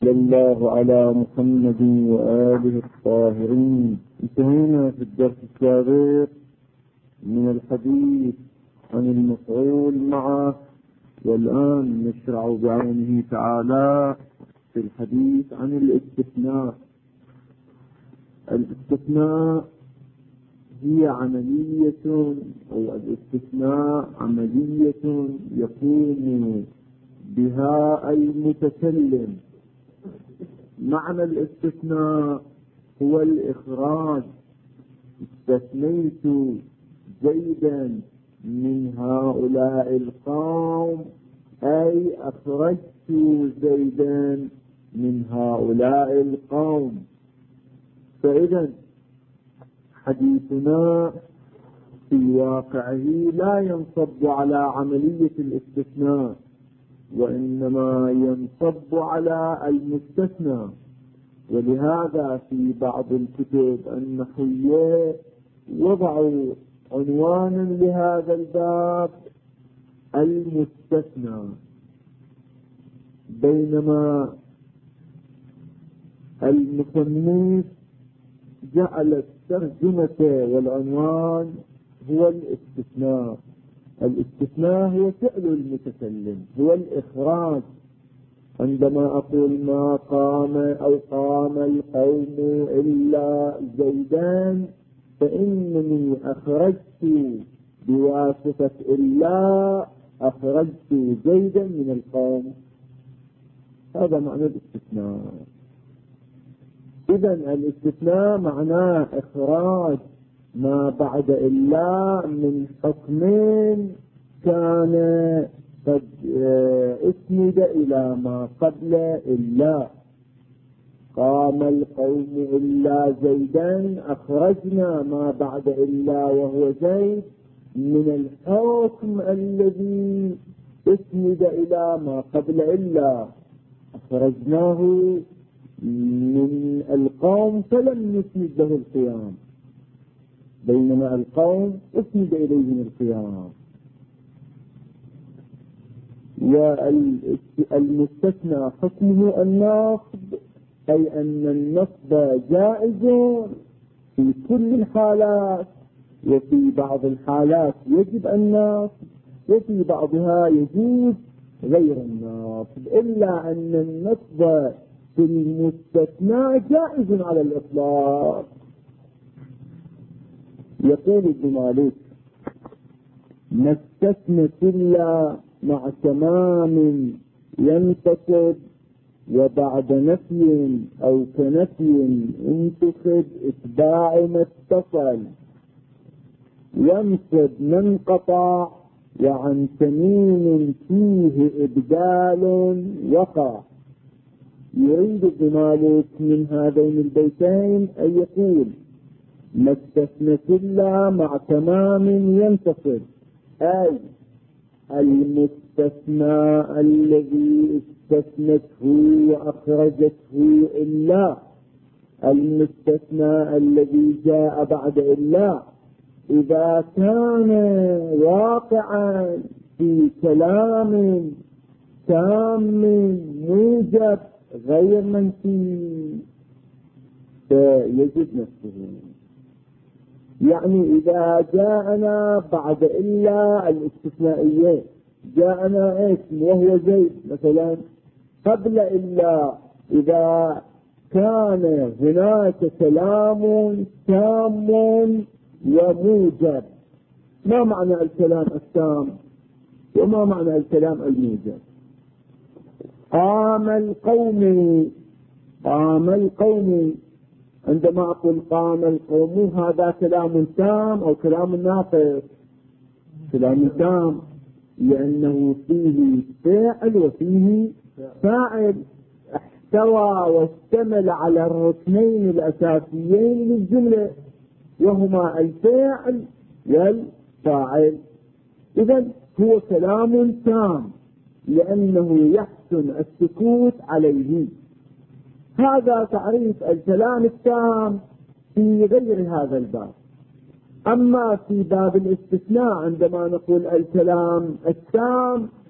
صلى الله على محمد وآله الطاهرين. انتهينا في الدرس السابق من الحديث عن المفعول معه، والآن نشرع بعونه تعالى في الحديث عن الاستثناء. الاستثناء هي عملية، أو الاستثناء عملية يقوم بها المتكلم. معنى الاستثناء هو الإخراج. استثنيت زيدا من هؤلاء القوم، أي أخرجت زيدا من هؤلاء القوم. فإذا حديثنا في واقعه لا ينصب على عملية الاستثناء، وإنما ينصب على المستثنى. ولهذا في بعض الكتب النحوية وضعوا عنوانا لهذا الباب المستثنى، بينما المصنف جعل الترجمة والعنوان هو الاستثناء. الاستثناء هو فعل المتكلم، هو الإخراج. عندما أقول ما قام أو قام القوم إلا زيدان، فإنني أخرجت بواسطة إلا، أخرجت زيدا من القوم. هذا معنى الاستثناء. إذن الاستثناء معناه إخراج ما بعد إلا من حكم كان قد اسند إلى ما قبل إلا. قام القوم إلا زيدا، أخرجنا ما بعد إلا وهو زيد من الحكم الذي اسند إلى ما قبل إلا، أخرجناه من القوم فلم نسند له القيام، بينما القوم اسند إليهم القيام. والمستثنى حكمه النصب، أي أن النصب جائز في كل الحالات، وفي بعض الحالات يجب النصب، وفي بعضها يجوز غير النصب، إلا أن النصب في المستثنى جائز على الإطلاق. يقول ابن مالك: ما استثنت إلا مع تمام ينتصب، وبعد نفي أو كنفي انتخب اتباع ما اتصل، ينصب من قطع وعن تميم فيه إبدال وقع. يريد ابن مالك من هذين البيتين أن يقول: ما استثنت إلا مع تمام ينتصب، أي المستثنى الذي استثنته وأخرجته إلا، المستثنى الذي جاء بعد إلا، إذا كان واقعا في كلام تام موجب غير منفي فيجب نفسه. يعني إذا جاءنا بعد إلا الاستثنائية، جاءنا اسم وهو زيد مثلا قبل إلا، إذا كان هناك كلام تام وموجب. ما معنى الكلام التام وما معنى الكلام الموجب؟ قام القوم، عندما أقول قام القوم هذا كلام تام أو كلام ناقص؟ كلام تام، لأنه فيه فاعل وفيه فاعل، احتوى واشتمل على الركنين الأساسيين للجملة، وهما الفاعل والفاعل. إذن هو كلام تام لأنه يحسن السكوت عليه. هذا تعريف الكلام التام في غير هذا الباب. أما في باب الاستثناء عندما نقول الكلام التام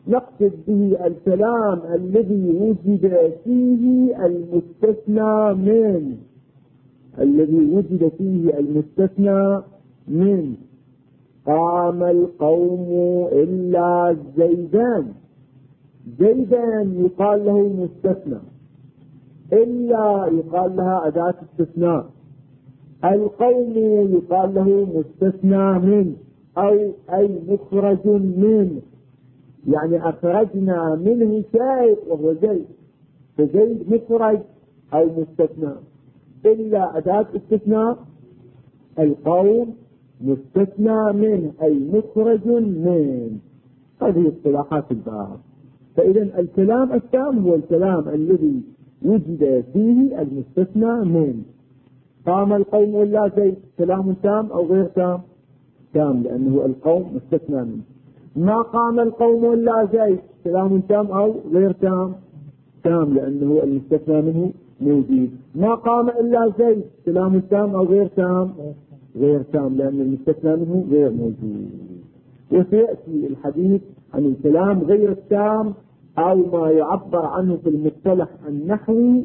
نقصد به الكلام الذي وجد فيه المستثنى منه، الذي وجد فيه المستثنى منه. قام القوم إلا زيدان، زيدان يقال له مستثنى، إلا يقال لها أداة استثناء، القوم يقال له مستثنى منه أو أي مخرج منه، يعني أخرجنا منه شيء وهو زيد، فزيد مخرج أو مستثنى. إلا أداة استثناء، القوم مستثنى منه أي مخرج منه. هذه اصطلاحات الباب. فإذا الكلام التام هو الكلام الذي وجد فيه المستثنى منه. قام القوم إلا زيد، كلام تام أو غير تام؟ تام، لأنه القوم مستثنى منه. ما قام القوم إلا زيد، كلام تام أو غير تام؟ تام، لأنه المستثنى منه موجود. ما قام إلا زيد، كلام تام أو غير تام؟ غير تام، لأن المستثنى منه غير موجود. وسيأتي الحديث عن الكلام غير التام أو ما يعبر عنه في المصطلح النحوي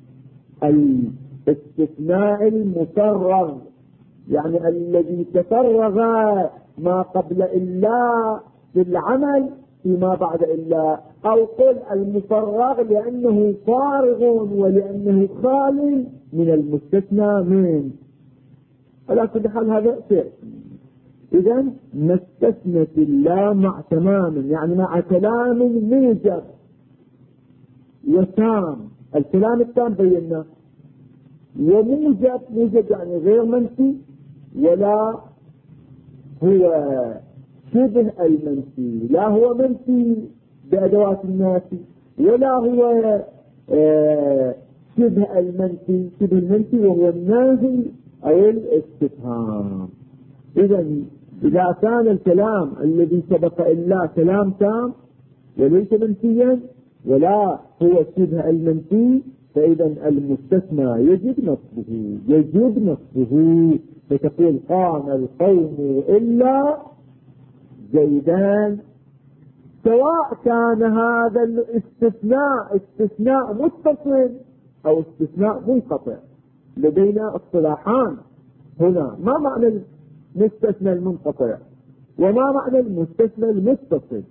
الاستثناء المفرغ، يعني الذي تفرغ ما قبل إلا في العمل فيما بعد إلا، أو قل المفرغ لأنه فارغ ولأنه خال من المستثنى منه. على كل حال هذا شيء. إذا ما استثنت الله مع تمام، يعني مع كلام موجب وتام. الكلام التام بيناه، وموجب، موجب يعني غير منفي ولا هو شبه المنفي، لا هو منفي بأدوات النافي ولا هو شبه المنفي، شبه المنفي وهو النافي أو الاستفهام. إذا كان الكلام الذي سبق إلا كلام تام وليس منفيا ولا هو شبه المنفي، فإذا المستثنى يجب نصبه، يجب نصبه. فتقول قام القوم إلا زيدان، سواء كان هذا الاستثناء استثناء متصل أو استثناء منقطع. لدينا اصطلاحان هنا، ما معنى المستثنى المنقطع وما معنى المستثنى المتصل؟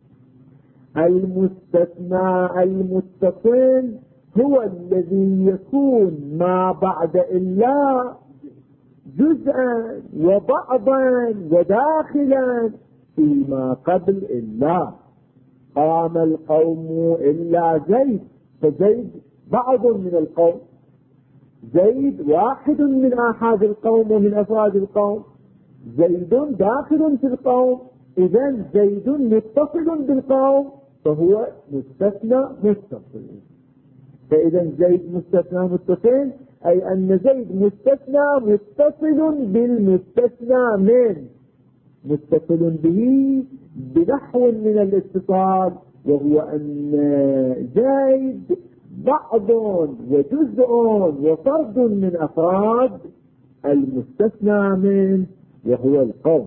المستثنى المتصل هو الذي يكون ما بعد إلا جزءا وبعضا وداخلا فيما قبل إلا. قام القوم إلا زيد، فزيد بعض من القوم، زيد واحد من آحاد القوم ومن أفراد القوم، زيد داخل في القوم. إذن زيد متصل بالقوم فهو مستثنى متصل. فإذا زيد مستثنى متصل أي أن زيد مستثنى متصل بالمستثنى منه، متصل به بنحو من الاتصال، وهو أن زيد بعض وجزء وفرد من أفراد المستثنى منه وهو القوم.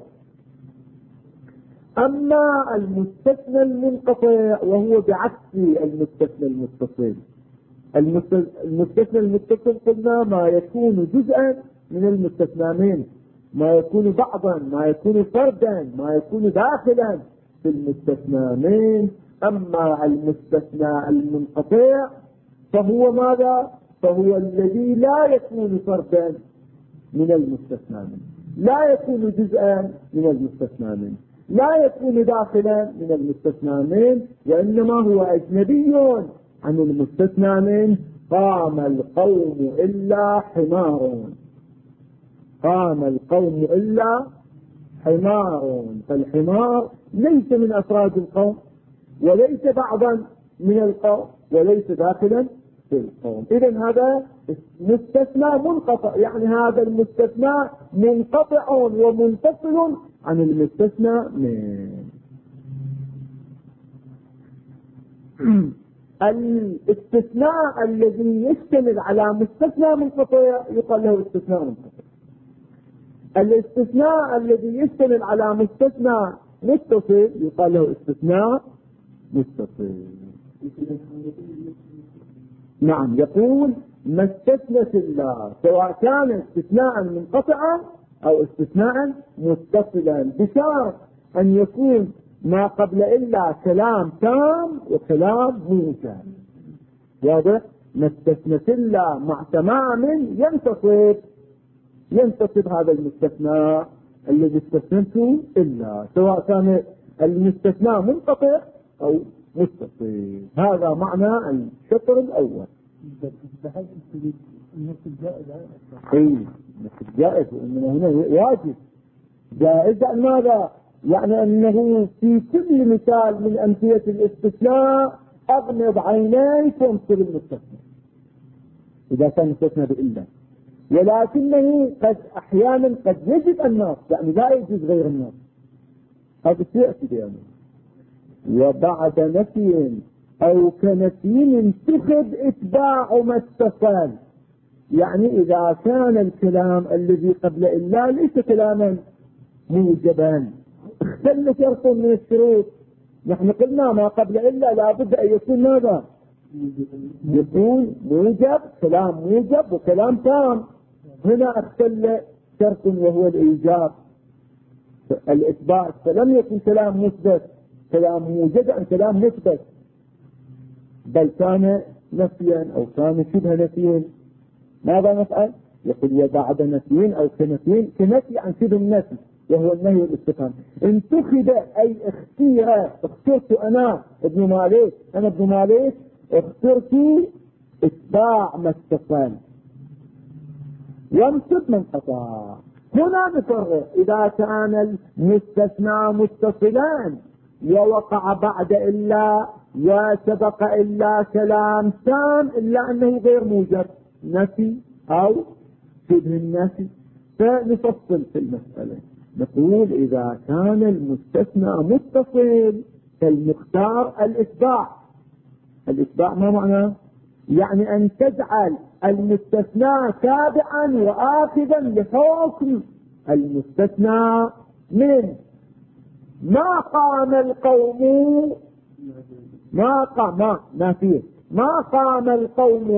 أما المستثنى المنقطع وهو بعكس المستثنى المتصل. المستثنى المتصل قلنا ما يكون جزءا من المستثنى منه، ما يكون بعضا، ما يكون فردا، ما يكون داخلا في المستثنى منه. أما المستثنى المنقطع فهو ماذا؟ فهو الذي لا يكون فردا من المستثنى منه، لا يكون جزءا من المستثنى منه، لا يكون داخلا من المستثنى منه، وإنما هو أجنبي عن المستثنى منه. قام القوم إلا حمار، قام القوم إلا حمار، فالحمار ليس من أفراد القوم وليس بعضا من القوم وليس داخلا في القوم. إذن هذا مستثنى منقطع، يعني هذا المستثنى منقطع ومنفصل عن المستثنى منه. الاستثناء الذي يشتمل على مستثنى منقطع يقال له استثناء منقطع. الاستثناء الذي يشتمل على مستثنى متصل يقال له استثناء متصل. نعم، يقول ما استثنت الله سواء كان استثناء منقطعا أو استثناء متصلا بشرط أن يكون ما قبل إلا كلام تام وكلام موجب. واضح؟ ما استثنت الله مع تمام ينتصب هذا المستثنى الذي استثنته إلا، سواء كان المستثنى منقطع أو متصل. هذا معنى الشطر الأول. بحيث النص الجائز جائز، إنما هنا واجب. جائز ماذا؟ يعني أنه في كل مثال من أمثلة الاستثناء أغمض عينيك وانصر المستثنى إذا كان مستثنى بإلا، ولكنه قد أحيانا قد يجب النص، يعني لا يجوز غير النص. هذا سيأتي بيانه. وبعد نفي أو كنفي انتخب إتباع ما اتصل، يعني إذا كان الكلام الذي قبل إلا ليس كلاما موجبا، اختل شرط من الشروط. نحن قلنا ما قبل إلا لابد أن يكون ماذا؟ يكون موجب، كلام موجب وكلام تام. هنا اختل شرط وهو الإيجاب الإثبات، فلم يكن كلام مثبت كلام موجب عن كلام مثبت، بل كان نفيا أو كان شبه نفيا. ماذا نفعل؟ يقول وبعد نفي أو كنفي عن شبه النفي وهو النهي والاستفهام. انتخب أي اخترت أنا ابن مالك اخترت اتباع ما اتصل وانصب من قطع. هنا نفرق إذا كان المستثنى متصلان ووقع بعد إلا وسبق إلا كلام تام إلا أنه غير موجب نفي أو شبه النفي، فنفصل في المسألة. نقول إذا كان المستثنى متصل فالمختار الإتباع ما معناه؟ يعني أن تجعل المستثنى تابعا وآخذا لحكم المستثنى من ما قام القوم ما قام القوم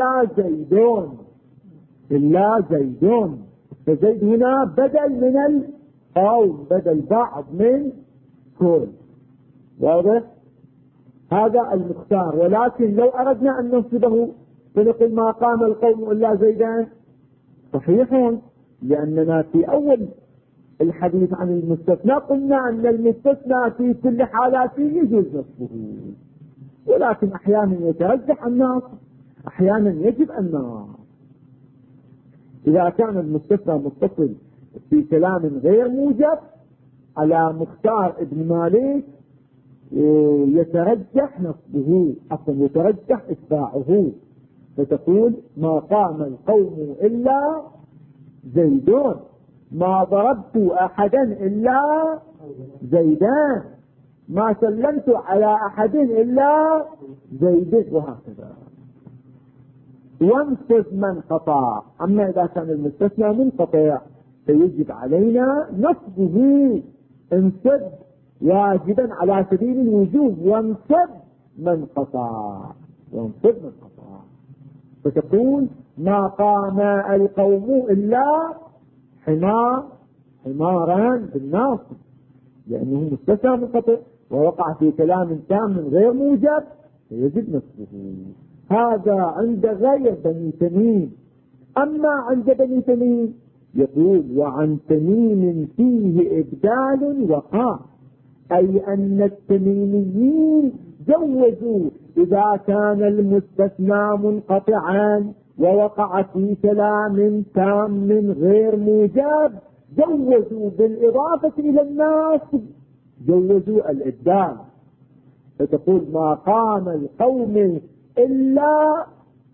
إلا زيدون، فزيد هنا بدل من القوم، بدل بعض من كل. واضح؟ هذا المختار. ولكن لو أردنا أن ننصبه فنقول ما قام القوم إلا زيدان صحيح، لأننا في أول الحديث عن المستثنى قلنا أن المستثنى في كل حالاته يجوز نصبه، ولكن أحيانا يترجح النص، أحيانا يجب النص. إذا كان المستثنى متصل في كلام غير موجب على مختار ابن مالك يترجح نصبه، أصلا يترجح إتباعه، فتقول ما قام القوم إلا زيدون، ما ضربت أحدا إلا زيدان، ما سلمت على أحد إلا زيد، وهكذا. وانصب من قطع. أما إذا كان المستثنى منقطع فيجب علينا نصبه، انصب واجبا على سبيل الوجوب، وانصب من قطع، فتقول ما قام القوم إلا حمارا بالناصب، لأنه مستثنى منقطع ووقع في كلام تام غير موجب فيجب نصبه. هذا عند غير بني تميم. أما عند بني تميم يقول وعن تميم فيه إبدال وقع، أي أن التميميين جوزوا إذا كان المستثنى منقطعا ووقع في كلام تام غير موجب جوزوا بالإضافة إلى الناس جوزوا الإبدال، فتقول ما قام القوم إلا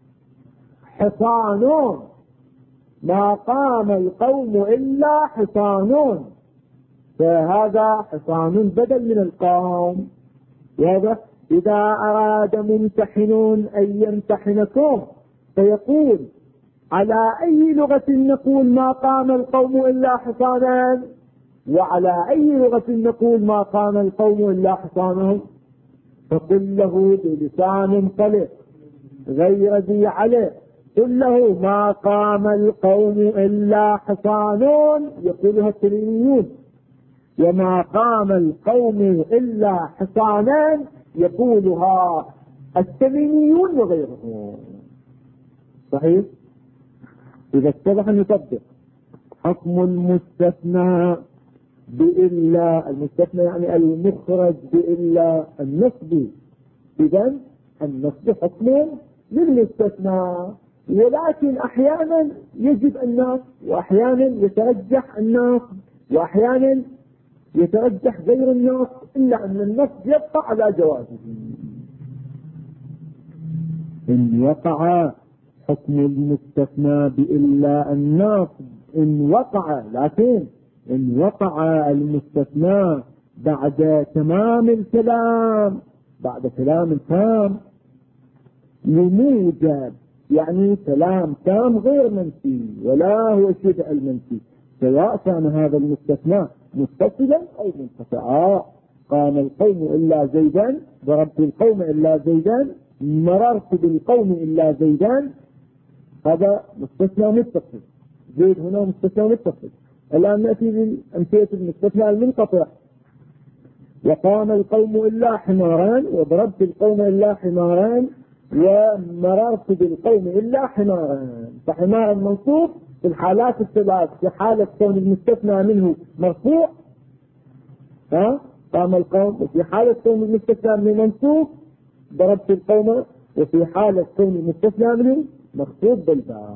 حصانون، ما قام القوم إلا حصانون، فهذا حصان بدل من القوم. واضح؟ إذا أراد ممتحنون أن يمتحنكم فيقول على أي لغة نقول ما قام القوم إلا حصانا، وعلى أي لغة نقول ما قام القوم إلا حصانهم؟ فقل له بلسان طلق غير ذي عليه، قل له ما قام القوم إلا حصانون يقولها التميميون، وما قام القوم إلا حصانان يقولها التميميون وغيرهم. صحيح؟ إذا اتضح نطبق حكم المستثنى بإلا، المستثنى يعني المخرج بإلا النصب، إذن النصب حكم للمستثنى، ولكن أحيانا يجب النصب وأحيانا يترجح النصب وأحيانا يترجح غير النصب، إلا أن النصب يبقى على جوازه. إن وقع حكم المستثنى بإلا النصب، إن وقع، لكن إن وقع المستثنى بعد تمام الكلام، بعد كلام تام لموجب، يعني كلام تام غير منفي ولا هو شبه المنفي، سواء كان هذا المستثنى متصلا أو منقطعا. قام القوم إلا زيدان، ضربت القوم إلا زيدان، مررت بالقوم إلا زيدان، هذا مستثنى متصل، زيد هنا مستثنى متصل. الآن نأتي بالأمثلة المستثنى المنقطع. وقام القوم إلا حماران، وضربت القوم إلا حماران، ومررت بالقوم إلا حماران. فحمارا منصوب في الحالات الثلاث، في حالة كون المستثنى منه مرفوع قام القوم، وفي حالة كون المستثنى منه منصوب ضربت القوم، وفي حالة كون المستثنى منه مخطوب بالباء.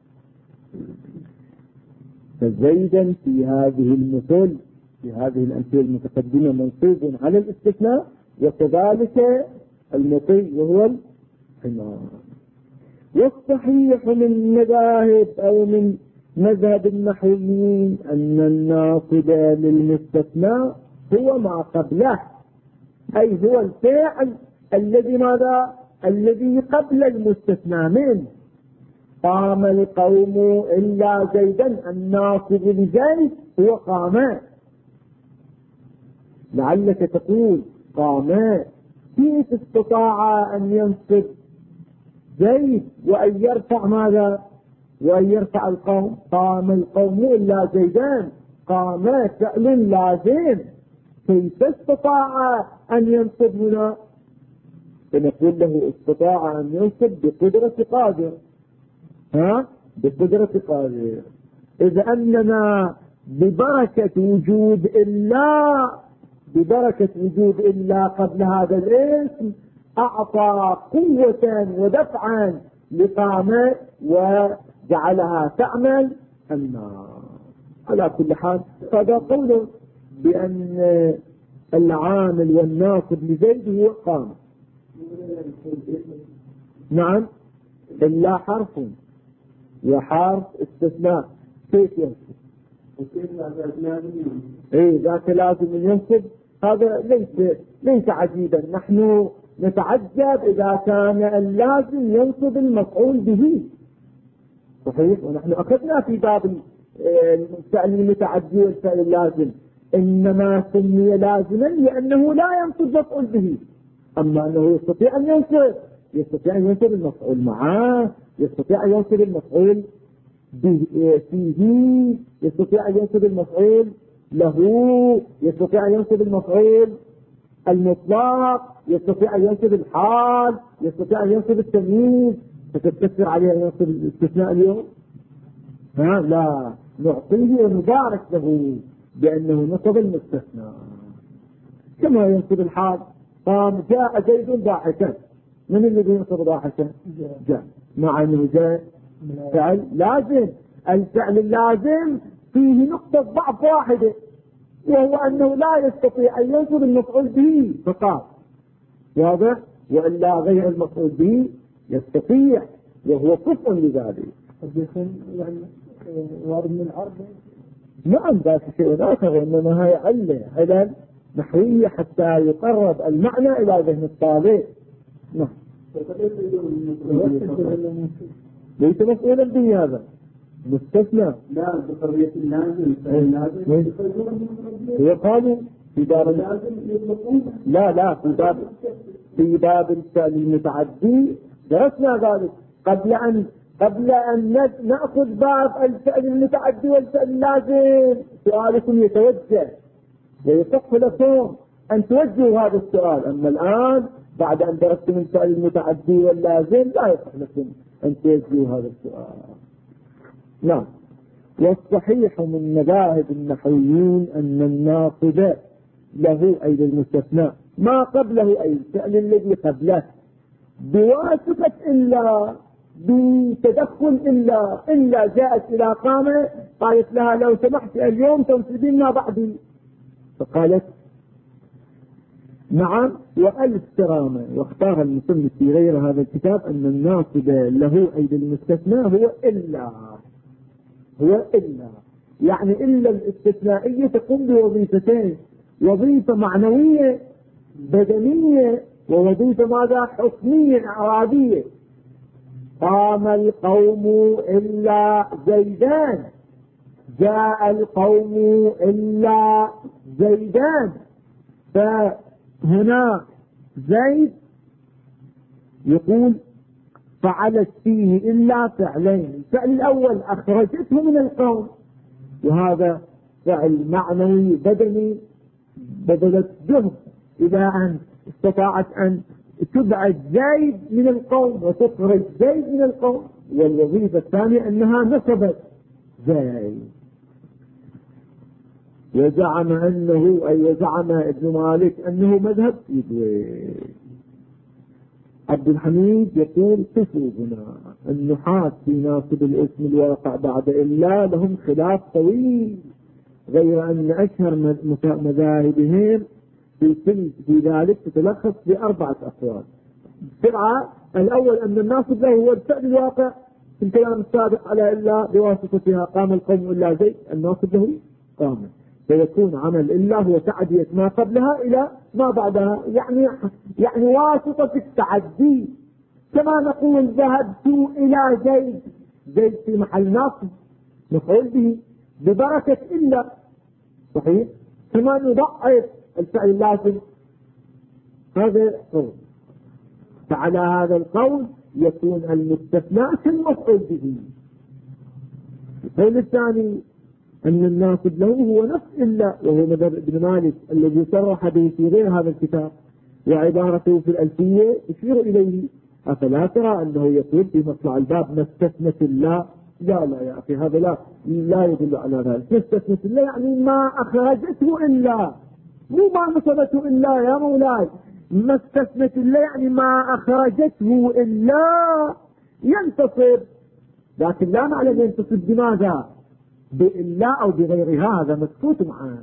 فزيدا في هذه المثل، في هذه الأمثلة المتقدمة منصوب على الاستثناء، وكذلك المطيع وهو الحمار. والصحيح من مذاهب أو من مذهب النحويين أن الناصب للمستثنى هو ما قبله، أي هو الفعل الذي ماذا؟ الذي قبل المستثنى منه. قام القوم إلا زيدا، الناصب لزيد هو قام. لعلك تقول قام كيف استطاع أن ينصب زيد وأن يرفع ماذا؟ وأن يرفع القوم. قام القوم إلا زيدان، قام فعل لازم، كيف استطاع أن ينصب هنا؟ فنقول له استطاع أن ينصب بقدرة قادر. بقدرة قادر. إذ أننا ببركة وجود إلا قبل هذا الاسم أعطى قوة ودفعا لقامة وجعلها تعمل النار. على كل حال هذا قوله بأن العامل والناصب لزيد هو قام. نعم، إلا حرف وحرف استثناء كيف ينصب؟ ذاك لازم ينصب. هذا ليس عجيبا، نحن نتعجب إذا كان اللازم ينصب المفعول به. صحيح، ونحن أخذنا في باب الفعل المتعدي والفعل اللازم إنما سمي لازما لأنه لا ينصب مفعول به، أما أنه يستطيع أن ينصب المفعول معه، يستطيع أن ينصب المفعول فيه، يستطيع أن ينصب المفعول له، يستطيع أن ينصب المفعول المطلق، يستطيع أن ينصب الحال، يستطيع أن ينصب التمييز. فتستفسر عليه أن ينصب الاستثناء اليوم؟ لا، نعطيه ونبارك له بأنه نصب المستثنى. كما ينصب الحال، قام جاء زيد ضاحكا، من الذي ينصب ضاحكا؟ جاء، مع أنه جاء فعل لازم. الفعل اللازم فيه نقطة ضعف واحدة، وهو أنه لا يستطيع أن ينصب المفعول به فقط، واضح؟ وإلا غير المفعول به يستطيع، وهو كفء لذلك. قد يكون يعني وارد من العرض. نعم، ذاك شيء آخر، وإنما هي علة نحوية حتى يقرب المعنى إلى ذهن الطالب. نعم، ليس مسؤولا به، هذا مستثنى. لا، بقضية اللازم هو قالوا في باب لا في باب في باب الفعل المتعدي درسنا ذلك قبل أن نأخذ باب الفعل المتعدي والفعل اللازم. سؤالكم يتوجه ويصح لكم أن توجهوا هذا السؤال. أما الآن بعد أن درستم الفعل المتعدي واللازم لا يصح لكم أن توجهوا هذا السؤال. نعم. والصحيح من مذاهب النحويين أن الناصب له أي للمستثنى ما قبله أي الفعل الذي قبله بواسطة إلا بتدخل إلا جاءت إلى قامة قالت لها لو سمحت اليوم تنصبين ما بعدي، فقالت نعم وألف كرامة. واختار المصنف في غير هذا الكتاب أن الناصب له أي للمستثنى هو إلا يعني إلا الاستثنائية تقوم بوظيفتين: وظيفة معنوية بدنية ووظيفة ماذا؟ حكمية إعرابية. قام القوم إلا زيدان، جاء القوم إلا زيدان. فهنا زيد يقول فعلت فيه إلا فعلين: الفعل الأول أخرجته من القوم، وهذا فعل معنوي بدني بذلت جهد إلى أن استطاعت أن تبعد زيد من القوم وتخرج زيد من القوم. والوظيفة الثانية أنها نصبت زيد. وزعم ابن مالك أنه مذهب يدوي. عبد الحميد يقول قفوا هنا. النحاة في ناصب الاسم الواقع بعد إلا لهم خلاف طويل، غير أن أشهر مذاهبهم في ذلك تتلخص في 4 أقوال. بسرعة: الأول أن الناصب له هو الفعل الواقع في الكلام السابق على إلا بواسطتها قام القوم إلا زيد، الناصب له قام، فيكون عمل إلا هو تعدية ما قبلها إلى ما بعدها، يعني واسطة التعدي. كما نقول ذهبت إلى زيد في محل ناصب مفعول به ببركة إلا، صحيح؟ كما نضعف الفعل اللازم. هذا قول. فعلى هذا القول يكون المستثنى كالمفعول به. القول الثاني أن الناصب له هو نفس إلا، وهو مذهب ابن مالك الذي صرح به في غير هذا الكتاب، وعبارته في الألفية تشير إليه. أفلا ترى أنه يقول في مطلع الباب ما استثنت الله؟ لا يا أخي، هذا لا يدل على ذلك. ما استثنت الله يعني ما أخرجته إلا، مو ما نصبته إلا يا مولاي. ما استثنت الله يعني ما أخرجته إلا ينتصب، لكن لا نعلم ينتصب بماذا، بإلا أو بغيرها، هذا مسكوت معنا.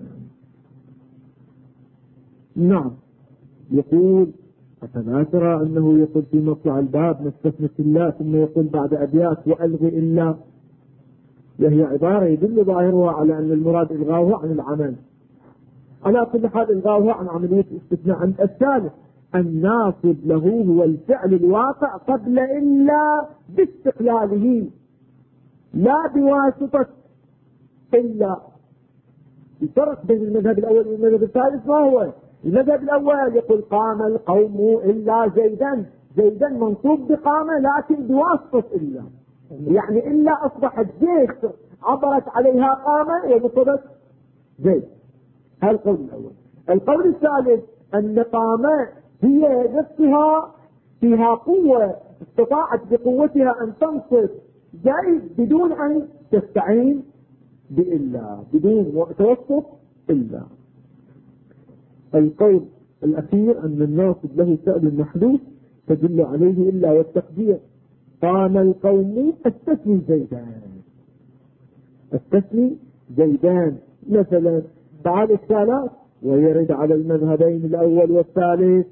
نعم. يقول أفلا ترى أنه يقول في مطلع الباب ما استثنت الله، ثم يقول بعد أبيات وألغي إلا، وهي عبارة يدل ظاهرها على أن المراد إلغاؤه عن العمل. على كل حال إلغاؤه عن عملية الاستثناء. الثالث الناصب له هو الفعل الواقع قبل إلا باستقلاله لا بواسطة إلا. الفرق بين المذهب الأول والمذهب الثالث ما هو؟ المذهب الأول يقول قام القوم إلا زيدا منصوب بقامة لكن بواسطة إلا، يعني إلا أصبحت جيش عبرت عليها قامة ونصبت زيد. هذا القول الأول. القول الثالث أن قامة هي نفسها فيها قوة، استطاعت بقوتها أن تنصب زيد بدون أن تستعين بإلا، بدون توسط إلا. القول الأخير أن الناصب له فعل محذوف تدل عليه إلا والتقدير. قام القوم استثني زيدان مثلا. بعد الثلاث ويرد على المذهبين الأول والثالث.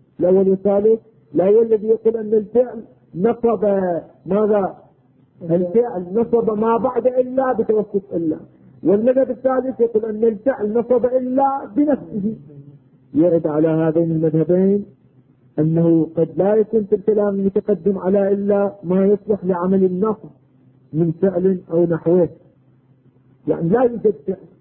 الأول الذي يقول أن الفعل نصب ماذا؟ الفعل نصب ما بعد إلا بتوسط إلا. والمذهب الثالث يقول أن الفعل نصب إلا بنفسه. يرد على هذين المذهبين أنه قد لا يكون في الكلام المتقدم على إلا ما يصلح لعمل النصب من فعل أو نحوه، يعني لا يوجد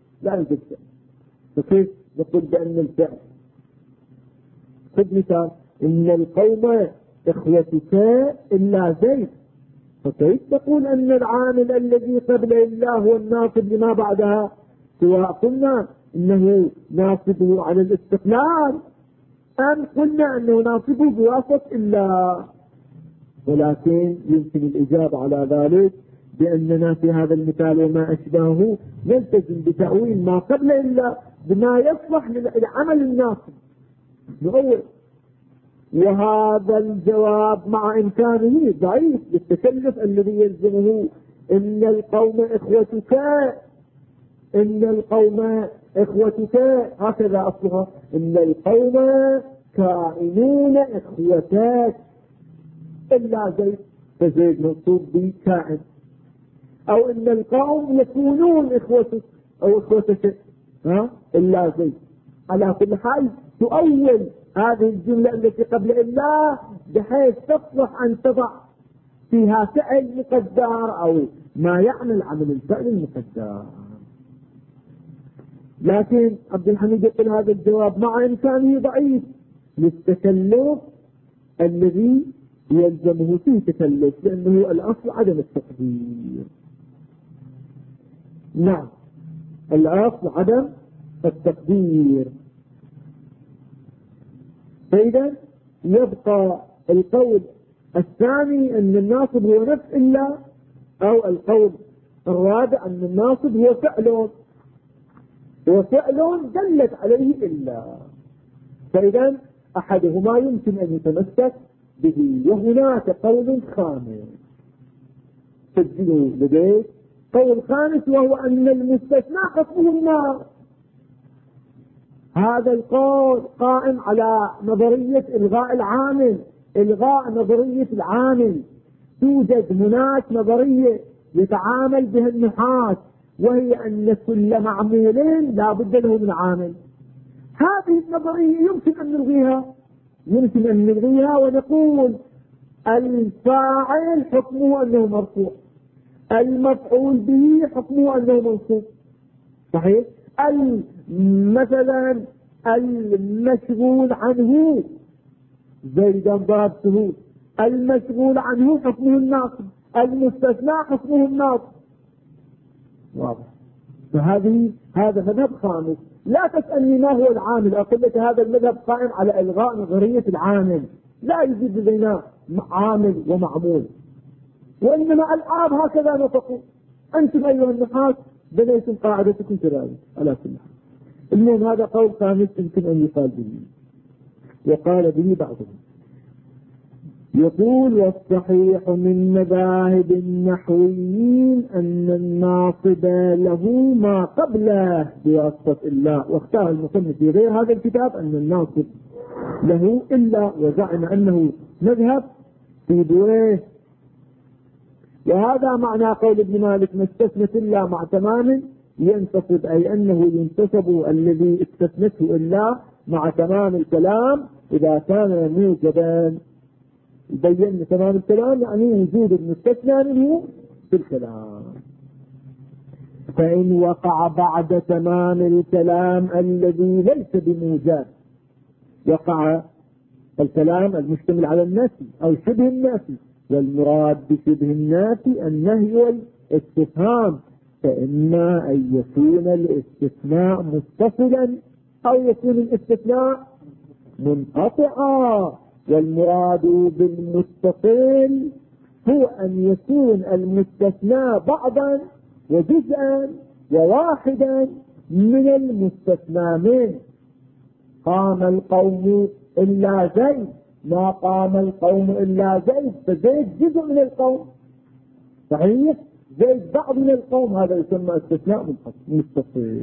فعل. فكيف نقول بأن الفعل؟ خذ مثال: إن القوم إخوتك إلا زيد، فكيف تقول أن العامل الذي قبل الله هو الناصب لما بعدها، سواء قلنا إنه ناصبه على الاستقلال أم قلنا أنه ناصبه بواسطة الله. ولكن يمكن الإجابة على ذلك بأننا في هذا المثال وما أشبهه نلتزم بتأويل ما قبل الله بما يصلح لعمل الناصب نقول. وهذا الجواب مع إمكانه ضعيف للتكلف الذي يلزمه. إن القوم إخوتك، إن القوم إخوتك، هكذا أصلها، إن القوم كائنون إخوتك إلا زيد، فزيد منصوب بكائن، أو إن القوم يكونون إخوتك أو إخوتك إلا زيد. على كل حال تؤول هذه الجملة التي قبل الله بحيث تصلح أن تضع فيها فعل مقدر أو ما يعمل عمل الفعل المقدر. لكن عبد الحميد يقول هذا الجواب مع إمكانه ضعيف للتكلف الذي يلزمه فيه تكلف، لأنه الأصل عدم التقدير. نعم، الأصل عدم التقدير. فإذا يبقى القول الثاني أن الناصب هو نفس إلا، أو القول الرابع أن الناصب هو فعل، وفعل دلت عليه إلا. فإذا أحدهما يمكن أن يتمسك به. وهناك قول خامس سجلوا لديك، قول خامس، وهو أن المستثنى حكمه النار. هذا القول قائم على نظرية إلغاء العامل، إلغاء نظرية العامل. توجد هناك نظرية يتعامل بها النحاة، وهي أن كل معمول لا بد له من عامل. هذه النظرية يمكن أن نلغيها، يمكن أن نلغيها ونقول الفاعل حكمه أنه مرفوع، المفعول به حكمه أنه منصوب، صحيح؟ مثلا المشغول عنه زيدا ضربته، المشغول عنه حكمه الناصب، المستثنى حكمه الناصب، واضح. هذا مذهب خامس. لا تسألني ما هو العامل، أقول لك هذا المذهب قائم على إلغاء نظرية العامل، لا يوجد لدينا عامل ومعمول، وإنما الآب هكذا نطقوا. أنتم أيها النحاة بنيتم قاعدتكم كذلك على كل حال. المهم هذا قول خامس يمكن أن يقال به، وقال به بعضهم. يقول والصحيح من مذاهب النحويين أن الناصب له ما قبله بواسطة الله، واختار المصنف في غير هذا الكتاب أن الناصب له إلا، وزعم أنه مذهب في دويه. وهذا معنى قول ابن مالك ما استثنت إلا مع تمام ينتصب، أي أنه ينتصب الذي استثنته إلا مع تمام الكلام إذا كان موجبا. يبين تمام الكلام يعني وجود المستثنى منه في الكلام. فإن وقع بعد تمام الكلام الذي ليس بموجب، وقع الكلام المشتمل على النفي أو شبه النفي، والمراد بشبه النفي النهي والاستفهام، فإما أن يكون الاستثناء متصلا أو يكون الاستثناء منقطعا. والمراد بالمتصل هو أن يكون المستثنى بعضا وجزءا وواحدا من المستثنى منه. قام القوم إلا زيد، ما قام القوم إلا زيد، فزيد جزء من القوم، صحيح؟ زيد بعض من القوم، هذا يسمى استثناء متصل.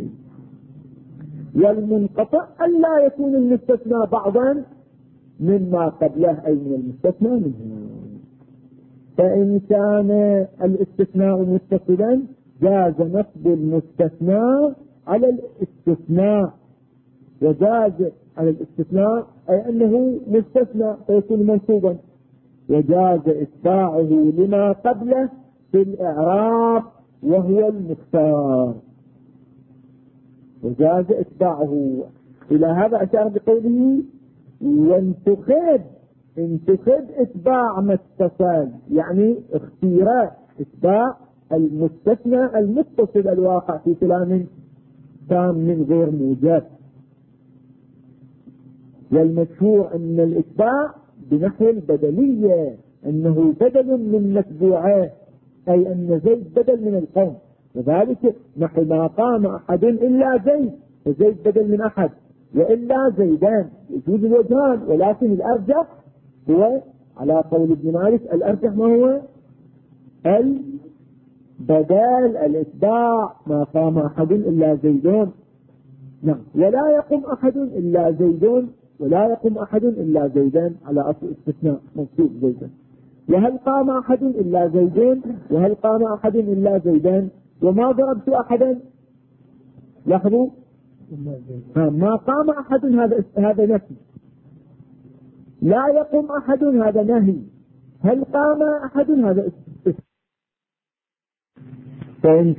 والمنقطع ألا يكون المستثنى بعضا مما قبله أي من المستثنى منه. فإن كان الاستثناء متصلا جاز نصب المستثنى على الاستثناء، وجاز على الاستثناء أي أنه مستثنى فيكون منصوبا، وجاز إتباعه لما قبله في الإعراب وهو المختار، وجاز إتباعه. إلى هذا أشار بقوله وانتخب اتباع ما اتصل، يعني اختيار اتباع المستثنى المتصل الواقع في كلام تام من غير موجب. والمشهور ان الاتباع بنحو البدلية، انه بدل من متبوعه، اي ان زيد بدل من القوم، وذلك نحو ما قام احد الا زيد، فزيد بدل من احد والا زيدان، يجوز الوجهان، ولكن الارجح هو على قول ابن مالك الارجح ما هو البدل الاتباع، ما قام احد الا زيدون. نعم. ولا يقوم احد الا زيدون، ولا يقوم احد الا زيدان على اصل استثناء منصوب زيدان. وهل قام احد الا زيدون، وهل قام احد الا زيدان، وما ضربت احدا. لاحظوا ما قام احد هذا نفي، لا يقوم احد هذا نهي، هل قام احد هذا استثناء. فان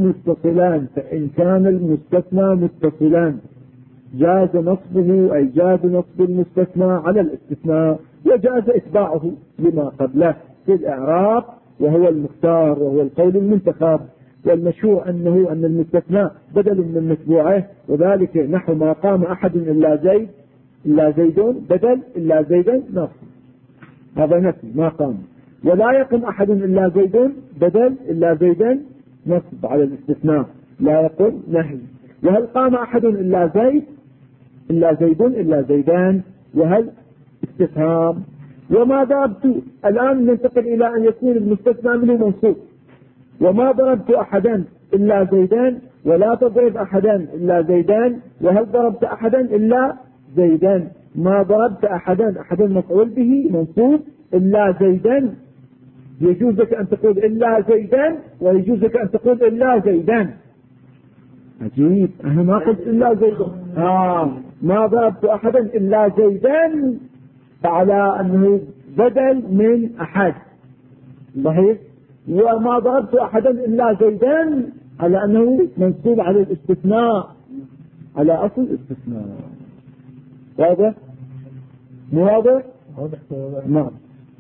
كان المستثنى متصلان جاز نصبه، أي جاز نصب المستثنى على الاستثناء، وجاز إتباعه لما قبله في الإعراب، وهو المختار وهو القول المنتخب. والمشهور أن المستثنى بدل من متبوعه، وذلك نحو ما قام أحد إلا زيدون، بدل إلا زيدا نصب، هذا نفي ما قام. ولا يقوم أحد إلا زيدون، بدل إلا زيدا نصب على الاستثناء، لا يقوم نهي. وهل قام أحد إلا زيد، إلا زيدون إلا زيدان، وهل استفهام. وما ضربت، الآن ننتقل إلى أن يكون المستثنى منه منصوب. وما ضربت أحدا إلا زيدان، ولا تضرب أحدا إلا زيدان، وهل ضربت أحدا إلا زيدان. ما ضربت أحدا مفعول به منصوب، إلا زيدان يجوز لك أن تقول إلا زيدان، ويجوز لك أن تقول إلا زيدان. عجيب، أنا ما قلت إلا زيدان. ما ضربت أحدا إلا زيدان على أنه بدل من أحد، صحيح. وما ضربت أحدا إلا زيدان على أنه منصوب على الاستثناء، على أصل الاستثناء. واضح؟ مو واضح؟ نعم.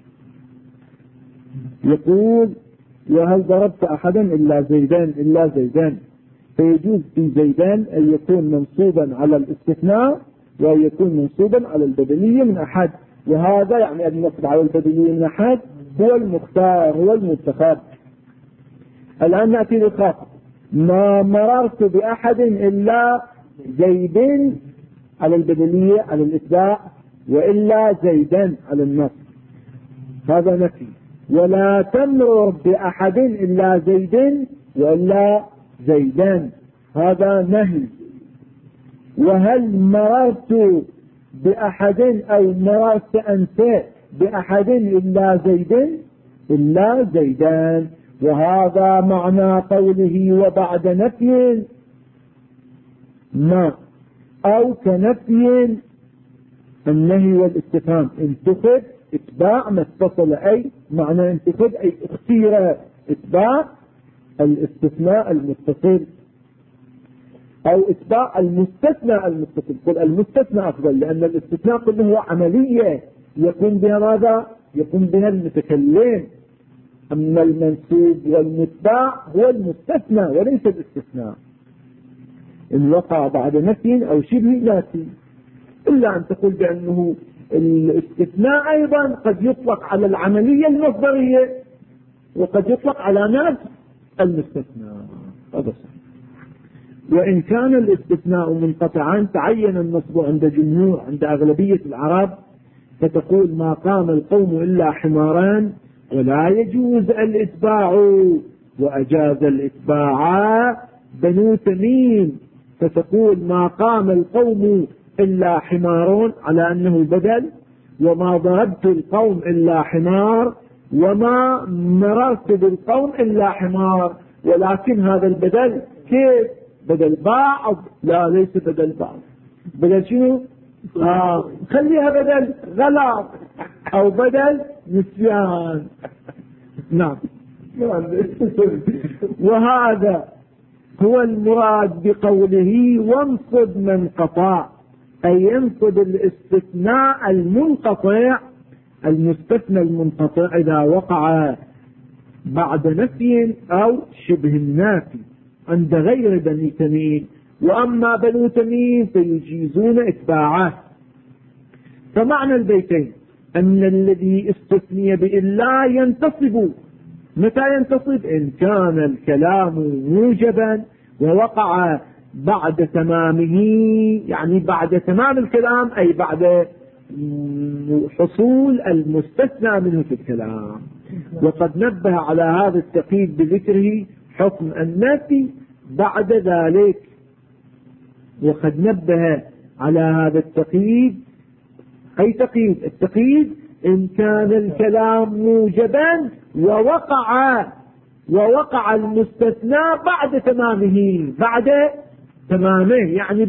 يقول وهل ضربت أحدا إلا زيدان، فيجوز في زيدان أن يكون منصوبا على الاستثناء، وأن يكون منصوبا على البدلية من أحد. وهذا يعني النصب على البدلية من أحد هو المختار، هو المنتخب. الآن نأتي للخاطئ. ما مررت بأحد إلا زيد على البدلية على الإتباع، وإلا زيدا على النصب، هذا نفي. ولا تمر بأحد إلا زيد وإلا زيدان، هذا نهي. وهل مررت بأحد أو مررت أنت بأحد إلا زيدان، وهذا معنى قوله وبعد نفي ما أو كنفي النهي والاستفهام انتخب اتباع ما اتصل، أي معنى انتخب أي اختير اتباع الاستثناء المتصل، أو اتباع المستثنى المتصل. قل المستثنى أفضل، لأن الاستثناء كله عملية يقوم بها ماذا؟ يقوم بها المتكلم. أما المنسوب والمتباع هو المستثنى وليس الاستثناء، إن وقع بعد نفي أو شبه نافي. إلا أن تقول بأنه الاستثناء أيضا قد يطلق على العملية المصدرية، وقد يطلق على نفس المستثنى، هذا صحيح. وإن كان الاستثناء منقطعا تعين النصب عند أغلبية العرب، فتقول ما قام القوم إلا حماران، ولا يجوز الإتباع، وأجاز الإتباع بنو تميم، فتقول ما قام القوم إلا حمارون على أنه بدل، وما ضربت القوم إلا حمار، وما مررت بالقوم إلا حمار. ولكن هذا البدل كيف؟ بدل بعض؟ لا، ليس بدل بعض. بدل شنو؟ خليها بدل غلط أو بدل نسيان. نعم. وهذا هو المراد بقوله وانصب من قطع. أي ينصب الاستثناء المنقطع، المستثنى المنقطع إذا وقع بعد نفي أو شبه النافي عند غير بني تميم. وأما بنو تميم فيجيزون إتباعه. فمعنى البيتين أن الذي استثني بإلا ينتصب. متى ينتصب؟ إن كان الكلام موجبا ووقع بعد تمامه، يعني بعد تمام الكلام، أي بعد حصول المستثنى منه في الكلام. وقد نبه على هذا التقييد بذكره حكم النفي بعد ذلك. وقد نبه على هذا التقييد، أي تقييد؟ التقييد إن كان الكلام موجبا ووقع المستثنى بعد تمامه، بعد تمامه يعني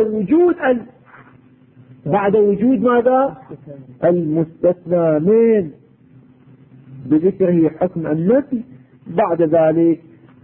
بعد وجود ماذا؟ المستثنى من، بذكره حكم النفي بعد ذلك.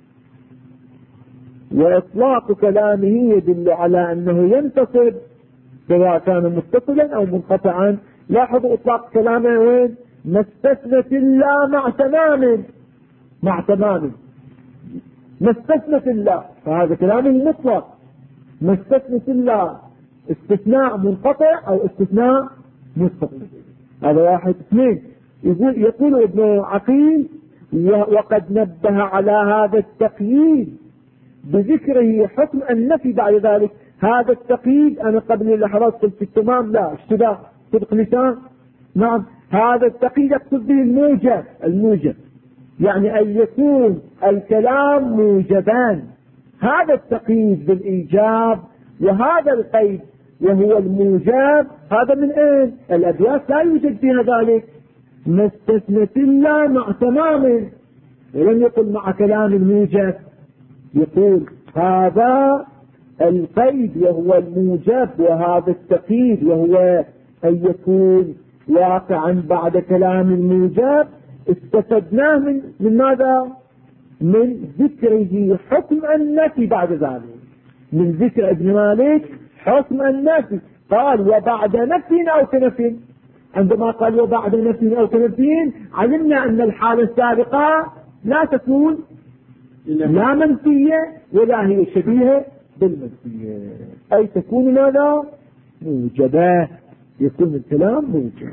وإطلاق كلامه يدل على أنه ينتصب سواء كان متصلا أو منقطعا. لاحظوا إطلاق كلامه وين؟ ما استثنت إلا مع تمام ما استثنت إلا، فهذا كلامه مطلق. ما استثنت إلا استثناء منقطع أو استثناء متصل. هذا واحد. اثنين، يقول ابن عقيل وقد نبه على هذا التقييد بذكره حكم النفي بعد ذلك. هذا التقييد أنا قبل لحظات قلت في التمام لا اشتباه صدق لسان. نعم، هذا التقييد يقصد به الموجب، يعني أن يكون الكلام موجبان. هذا التقييد بالإيجاب، وهذا القيد وهو الموجب، هذا من اين؟ الأبيات لا يوجد فيها ذلك. ما استثنت إلا مع تمام، ولم يقل مع كلام الموجب. يقول هذا القيد وهو الموجب، وهذا التقييد وهو أن يكون واقعا بعد كلام الموجب، استفدناه من ماذا؟ من ذكره حكم النفي بعد ذلك، من ذكر ابن مالك حكم النفي. قال وبعد نفي أو كنفي. عندما قال وبعد نفي أو كنفي علمنا أن الحالة السابقة لا تكون لا منفية ولا هي شبيهة بالمنفية، أي تكون ماذا؟ موجبة، يكون الكلام موجب.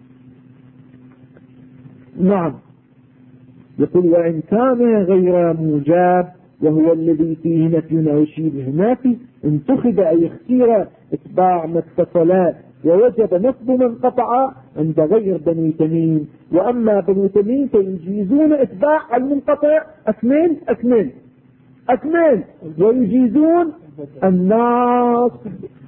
نعم. يقول وإن كان غير موجب وهو الذي فيه نفي أو شبه نافي انتخب أي اختير اتباع ما اتصل ووجب نصب من قطع عند غير بني تميم. وأما بني تميم فيجيزون اتباع المنقطع أكمل ويجيزون النصب.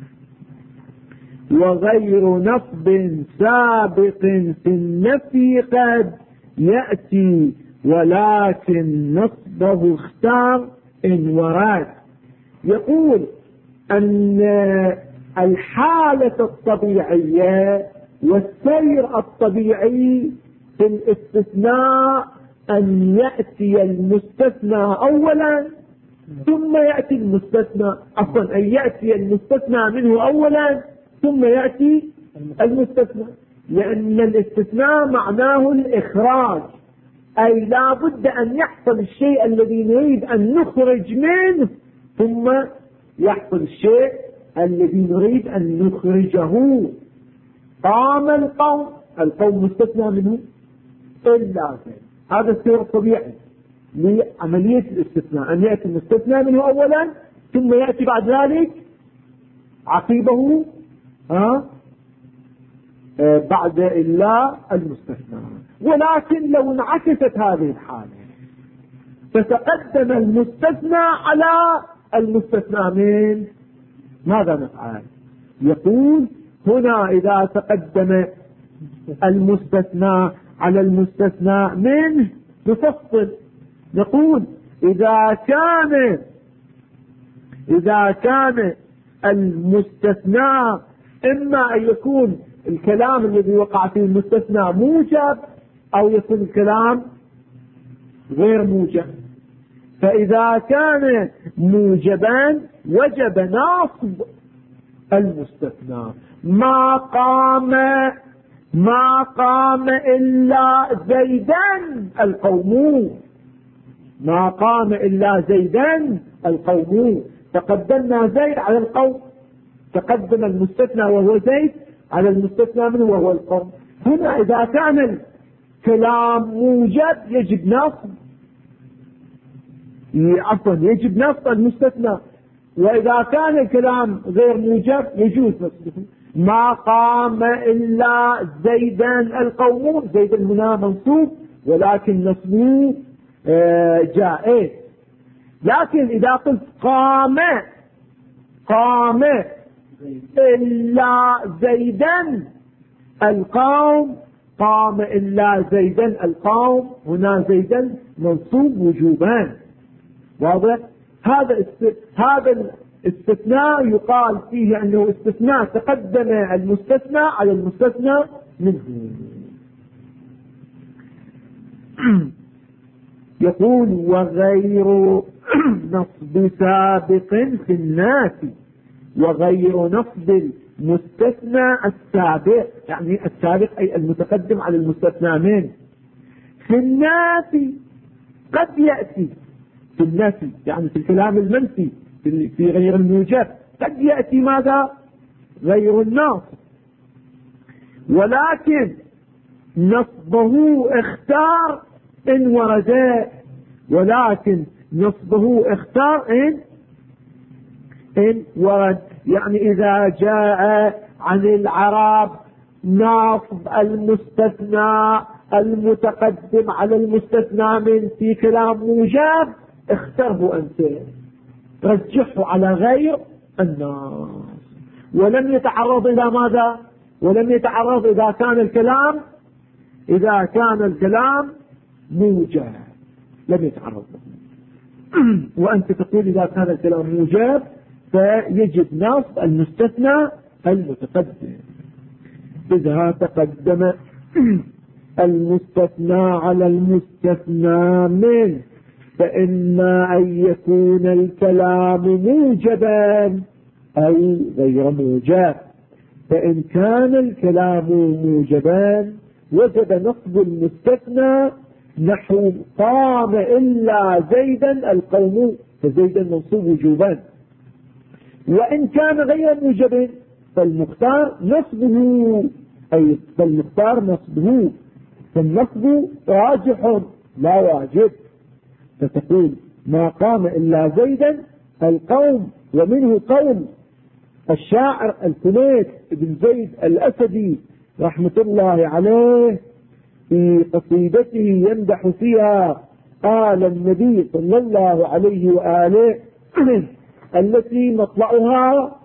وغير نصب سابق في النفي قد يأتي ولكن نصبه اختار إن ورد. يقول أن الحالة الطبيعية والسير الطبيعي في الاستثناء أن يأتي المستثنى أولا ثم يأتي المستثنى، عفوا أن يأتي المستثنى منه أولا ثم يأتي المستثنى، لأن الاستثناء معناه الإخراج، أي لا بد أن يحصل الشيء الذي نريد أن نخرج منه ثم يحصل الشيء الذي نريد أن نخرجه. قام القوم مستثنى منه إلا هذا السير الطبيعي لعملية الاستثناء، أن يأتي المستثنى منه أولا ثم يأتي بعد ذلك عقيبه بعد إلا المستثنى. ولكن لو انعكست هذه الحالة فتقدم المستثنى على المستثنى منه ماذا نفعل؟ يقول هنا إذا تقدم المستثنى على المستثنى منه نفصل، نقول إذا كان المستثنى إما أن يكون الكلام الذي وقع فيه المستثنى موجب أو يكون الكلام غير موجب. فإذا كان موجبا وجب نصب المستثنى. ما قام إلا زيدا القوم، ما قام إلا زيدا القوم. تقدمنا زيد على القوم، تقدم المستثنى وهو زيد على المستثنى منه وهو القوم. هنا إذا كان الكلام موجب يجب نصب، عفوا يجب نصب المستثنى، وإذا كان الكلام غير موجب يجوز نصبه. ما قام إلا زيدا القوم، زيدا هنا منصوب ولكن نصبه جائز. لكن إذا قلت قام إلا زيدا القوم، قام إلا زيدا القوم، هنا زيدا منصوب وجوبان. واضح؟ هذا الاستثناء يقال فيه أنه استثناء تقدم المستثنى على المستثنى منه. يقول وغير نصب سابق في الناس، وغير نصب المستثنى السابق، يعني السابق أي المتقدم على المستثنى منه، في الناس قد يأتي، في النفي يعني في الكلام المنفي، في غير الموجب قد يأتي ماذا؟ غير الناصب، ولكن نصبه اختار إن ورد، ولكن نصبه اختار إن ورد. يعني إذا جاء عن العرب نصب المستثنى المتقدم على المستثنى من في كلام موجب، اختره أنت، رجحه على غير الناس، ولم يتعرض إلى ماذا؟ ولم يتعرض إذا كان الكلام موجب، لم يتعرض له. وأنت تقول إذا كان الكلام موجب فيجب نصب المستثنى المتقدم. إذا تقدم المستثنى على المستثنى منه فإما أن يكون الكلام موجبا أو غير موجب. فإن كان الكلام موجبا وجب نصب المستثنى، نحو قام إلا زيدا القوم، فزيدا منصوب وجوبا. وإن كان غير موجب فالمختار نصبه، أي فالمختار نصبه، فالنصب راجح لا واجب. فتقول ما قام إلا زيدا القوم، ومنه قول الشاعر الكنيت بن زيد الأسدي رحمة الله عليه في قصيدته يمدح فيها آل النبي صلى الله عليه وآله التي مطلعها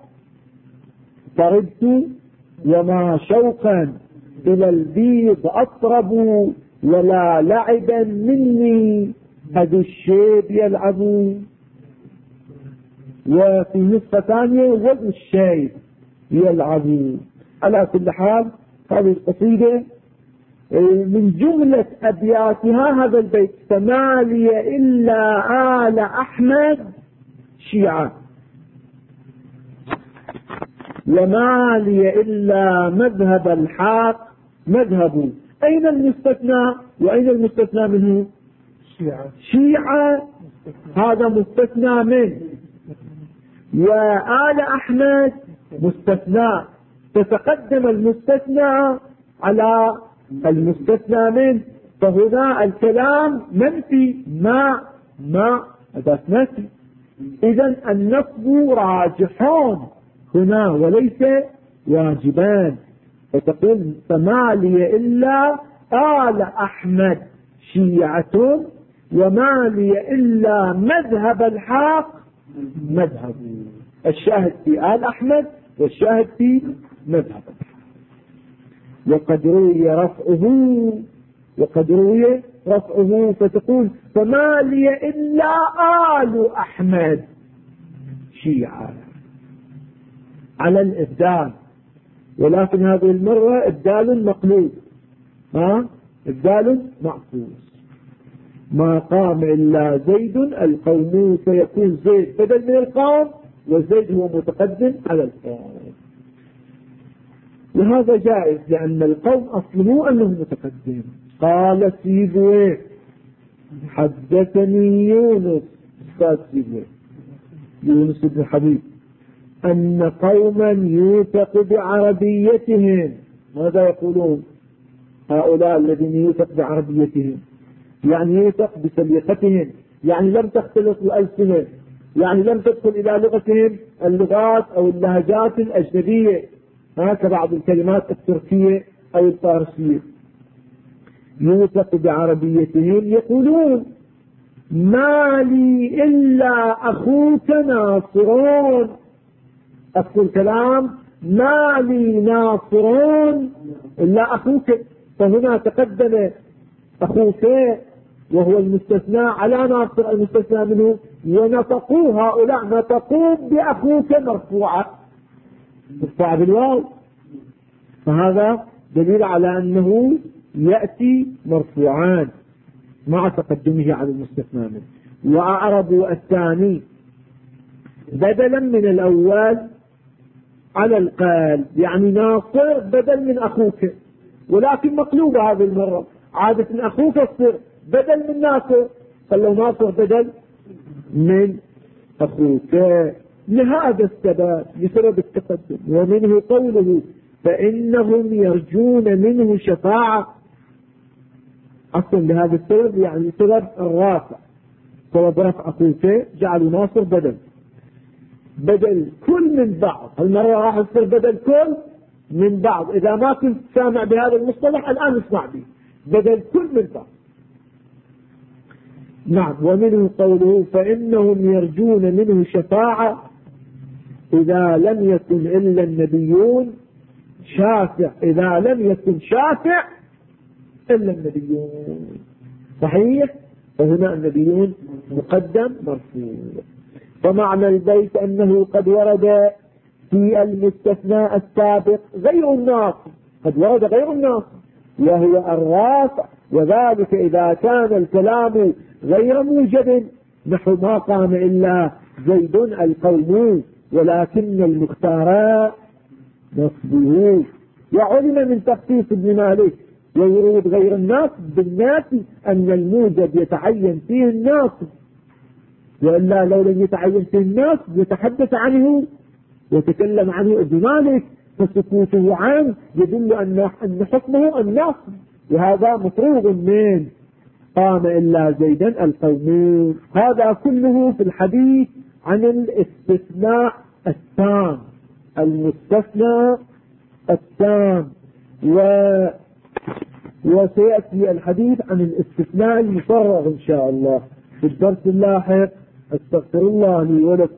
طربت وما شوقا إلى البيض أطرب، ولا لعبا مني أدو الشيب يلعب. وفي نسخة ثانية وذو الشيب يلعب. على كل حال هذه القصيدة من جملة أبياتها هذا البيت: فما لي إلا آل أحمد شيعة، وما لي إلا مذهب الحاق مذهب. أين المستثنى وأين المستثنى منه؟ شيعة هذا مستثنى منه، وآل أحمد مستثنى، تتقدم المستثنى على المستثنى منه، فهنا الكلام منفي، ما أداة نفي. إذن النصب راجحان هنا وليس واجبان. فتقول فما لي إلا آل أحمد شيعة، وما لي إلا مذهب الحاق مذهب. الشاهد في آل أحمد والشاهد في مذهب الحاق. وقد روي رفعه فتقول فما لي إلا آل أحمد شيعة على الإبدال، ولكن هذه المرة إبدال مقلوب، إبدال معكوس. ما قام إلا زيد القوم، فيكون زيد بدل من القوم، وزيد هو متقدم على القوم. وهذا جائز لأن القوم أصله أنه متقدم. قال سيبويه حدثني يونس أستاذ سيبويه يونس بن حبيب أن قوما يوثق بعربيتهم. ماذا يقولون هؤلاء الذين يوثق بعربيتهم؟ يعني يوثق بسليقتهم، يعني لم تختلط الألسنة، يعني لم تدخل إلى لغتهم اللغات أو اللهجات الأجنبية كبعض الكلمات التركية أو الفارسية. يوثق بعربيتهم يقولون ما لي إلا أخوك ناصرون. أصل الكلام ما لي ناصرون إلا أخوك، فهنا تقدم أخوك وهو المستثنى على ناصر المستثنى منه، ونطقوا هؤلاء نطقوا بأخوك مرفوعة بالواو، فهذا دليل على أنه يأتي مرفوعان مع تقدمه على المستثنى منه. وأعربوا الثاني بدلا من الأول على القال، يعني ناصر بدل من أخوك، ولكن مقلوبة هذه المرة، عادة أخوك تصير بدل من ناصر، خلوا ناصر بدل من أخوك لهذا السبب، بسبب التقدم. ومنه قوله فإنهم يرجون منه شفاعة. أصلا لهذا السبب يعني سبب الرافع، سبب رفع أخوك جعلوا ناصر بدل كل من بعض. المرة راح يصير بدل كل من بعض. إذا ما كنت سامع بهذا المصطلح الآن اسمع به، بدل كل من بعض. نعم. ومنه قوله فإنهم يرجون منه شفاعة إذا لم يكن إلا النبيون شافع، إذا لم يكن شافع إلا النبيون. صحيح، فهنا النبيون مقدم مرفوع. فمعنى البيت أنه قد ورد في المستثنى السابق غير الناصر، قد ورد غير الناصر وهو الرافع، وذلك إذا كان الكلام غير موجب نحو ما قام إلا زيد القوم ولكن المختار نصبه. وعلم من تخصيص ابن مالك وورود غير الناصب بالناس أن الموجب يتعين فيه الناصب، وإلا لو لم يتعين فيه الناصب يتحدث عنه ويتكلم عنه ابن مالك، فسكوته عنه يدل أن حكمه الناصب، وهذا مفروغ من قام إلا زيدا القوم. هذا كله في الحديث عن الاستثناء التام، المستثنى التام. وسيأتي الحديث عن الاستثناء المفرغ إن شاء الله في الدرس اللاحق. استغفر الله لي ولكم.